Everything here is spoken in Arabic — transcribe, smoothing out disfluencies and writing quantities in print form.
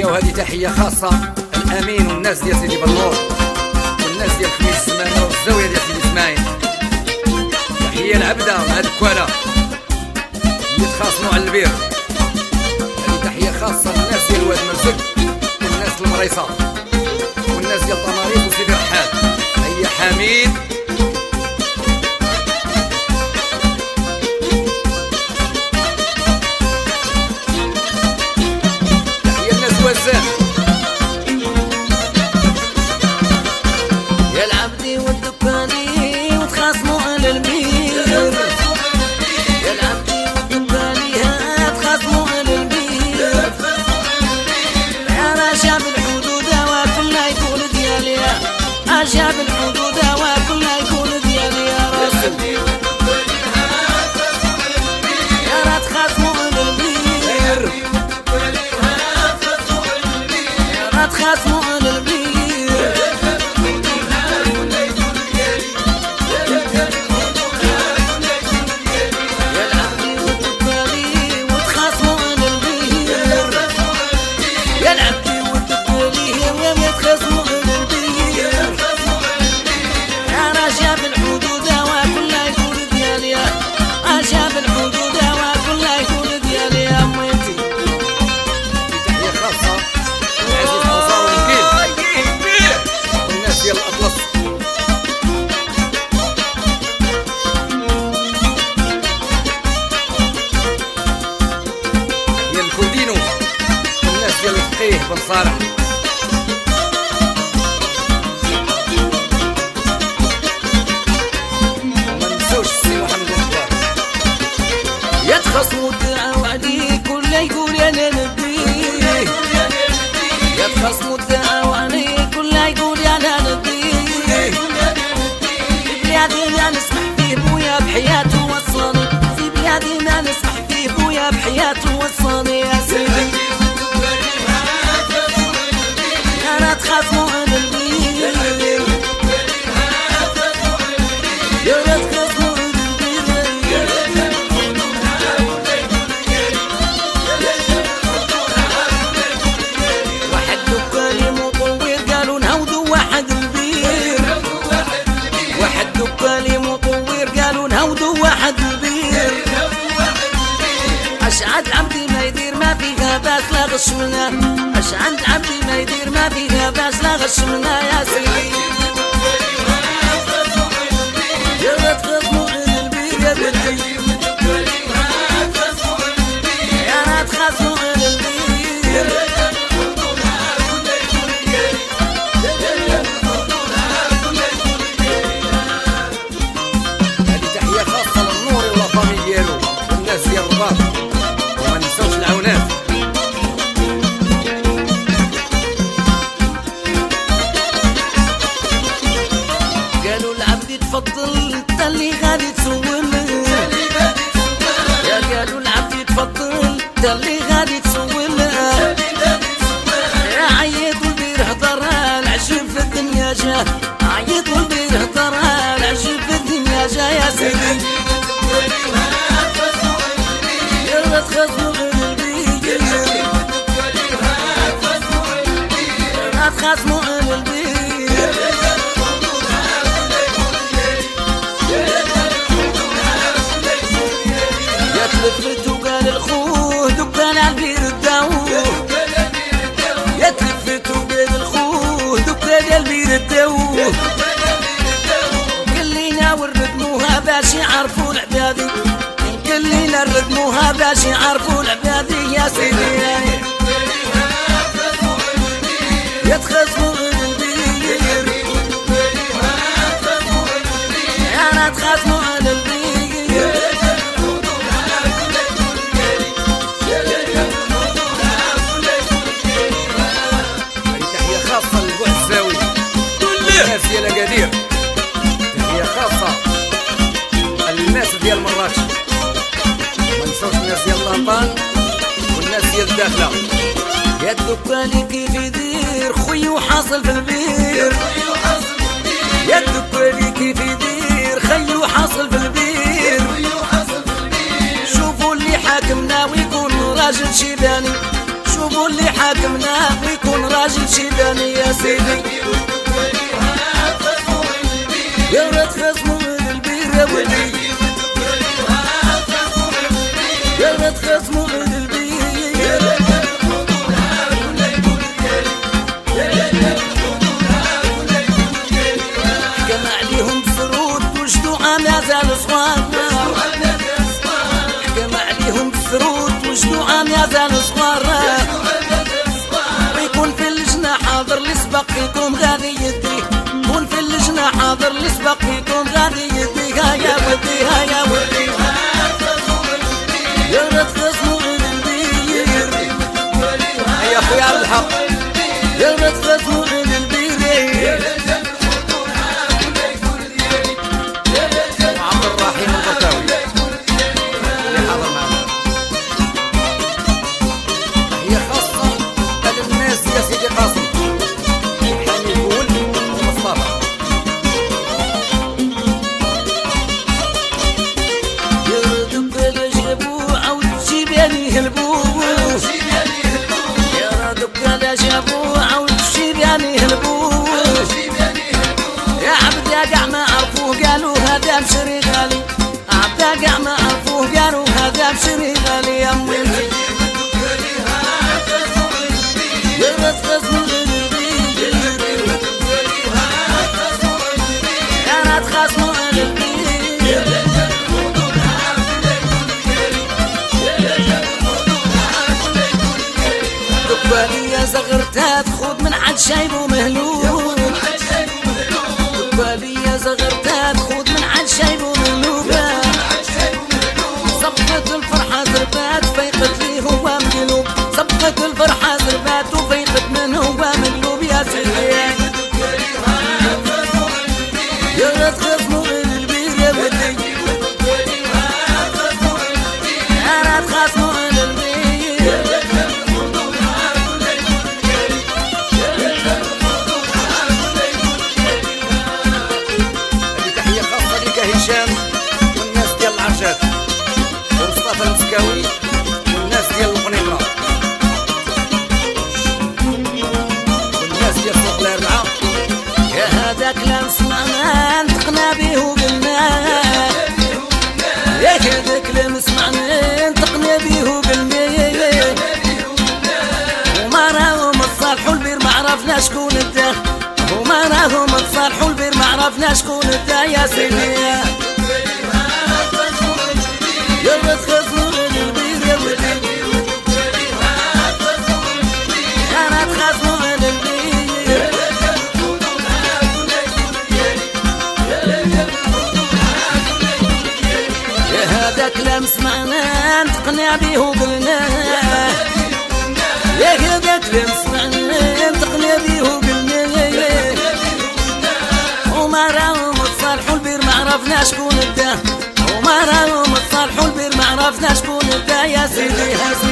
تحية، وهذه تحية خاصة الأمين والناس ديال سيدي بنور والناس ديال خميس الزمانة والزاوية ديال سيدي إسماعيل. تحية العبدة مع الكوالا اللي تخاصموا على البير. هذه تحية خاصة للناس ديال واد مرزق والناس المريصة والناس ديال طماريق وسيدي رحال. هيا حميد. تحية الناس وزان. يا العبدي والدكاني وتخاصموا على البير. يا العبدي والدكاني تخاصموا على البير. يا رشاب الحدود وكلنا يكون ديالي، رشاب الحدود وكلنا يكون ديالي يا راسل. يا راه تخاصموا على البير، يا راه تخاصموا على البير. بن صالح. وما نساوش السي محمد الخضار. يا تخصموا الدعاء وعليك كل يقول يا نديه. يا تخصموا الدعاء وعليك كل يقول يا نديه. في بلادي ما نسمح فيه بويا بحياته وصاني، في بلادي ما نسمح فيه بويا بحياته وصاني يا سيدي. تخاصموا على البير، يا ريت تخاصموا على البير. واحد دكاني مطور قالوا نهودوا واحد البير. واحد دكاني مطور قالوا نهودوا واحد البير. أشعد عبدي ما يدير ما فيها باس لا غش منها، أشعد عبدي ما يدير ما فيها باس لا غش منها يا سيدي. يا لا تخاصموا على البير يا بنتي، يا لا تخاصموا على البير. هذه تحية خاصة للنوري ولا فامي ديالو والناس ديال الرباط. وما نساوش العونات. قالوا العبد تفضل انت اللي غادي تسول. يا قالوا العبد تفضل انت اللي غادي تسول. يا عيط والبير هضر العجب في الدنيا جا، عيط والبير هضر العجب في الدنيا جا يا سيدي. يا لا تخاصموا على البير، يا لا تخاصموا على البير. يا تلفت وقال الخوه دكان على البير الداوه. يا تلفت وقال الخوه دكان على البير الداوه. كلينا وردموها باش يعرفوا العبادي، كلينا ردموها باش يعرفوا العبادي يا سيدي. يا تخاصموا على البير، يا لا تخاصموا على البير. تحية خاصة للبوحزاوي والناس ديال أكادير. تحية خاصة للناس ديال مراكش. ما نساوش الناس ديال لانطان والناس ديال الداخلة. يا الدكاني كيف يدير خويو حاصل في البير. يا الدكاني كيف يدير خيو حاصل في البير. شوفوا اللي حاكمنا ويكون راجل شيباني، شوفوا واللي حاكمنا ويكون راجل شيباني يا سيدي. يا ولاد خصمو من البير يا ولدي، يا ولاد خصمو من البير. حكم عليهم بسرود وجدوا عام زال صغار، حكم عليهم بسرود وجدوا عام زال صغار. ويكون في اللجنة حاضر اللي سبق فيكم غادي يديه، يكون في اللجنة حاضر اللي سبق فيكم غادي يديه. ها يا ودي ها يا ودي يا ولاد خصمو من البير. يا خويا عبد الحق يا ولاد خصمو من البير. عبد الرحيم البطاوي اللي حاضر معنا. هي خاصة للناس يا سيدي قاسم حامي الفول ومصطفى. يردب بلا جابو عاود شيباني هلبو، يردب بلا جابو عاود شيباني هلبو. يا عبدا كاع ما عرفوه قالوا هذا مشري غالي، عبدا كاع ما عرفوه قالوا هذا مشري غالي. يا امي يا ولاد خصمو من البير، يا ولاد خصمو من البير. دبالية زغرتها تخوض من عد شايب ومهلوب، دبالية زغرتها تخوض من عد شايب ومهلوب. صبقت الفرحة زربات فيقت لي هو مقلوب، صبقت الفرحة زربات وفيقت من هو مقلوب. يا سيدي يا ولاد خصمو من البير يا ولدي، يا ولاد خصمو من البير. هذه تحية خاصة لك هشام والناس ديال العرجات ومصطفى المسكاوي والناس ديال القنيطرة والناس ديال سوق الأربعة. يا هذاك لا سمعنا نطقنا بيه وقلنا، يا هذاك لا سمعنا نطقنا بيه وقلنا. وما راهم تصالحوا البير ما عرفنا شكون انت، وما راهم تصالحوا البير ما عرفنا شكون انت. يا سيدي يا ولاد خصمو من البير يا ولدي، يا ولاد خصمو من البير. يا هذاك لا سمعنا نطقنا بيه وقلنا، يا هذاك لا سمعنا نطقنا بيه وقلنا. وما راهم تصالحوا البير ما عرفنا شكون انت، وما راهم تصالحوا البير ما عرفنا شكون انت. يا سيدي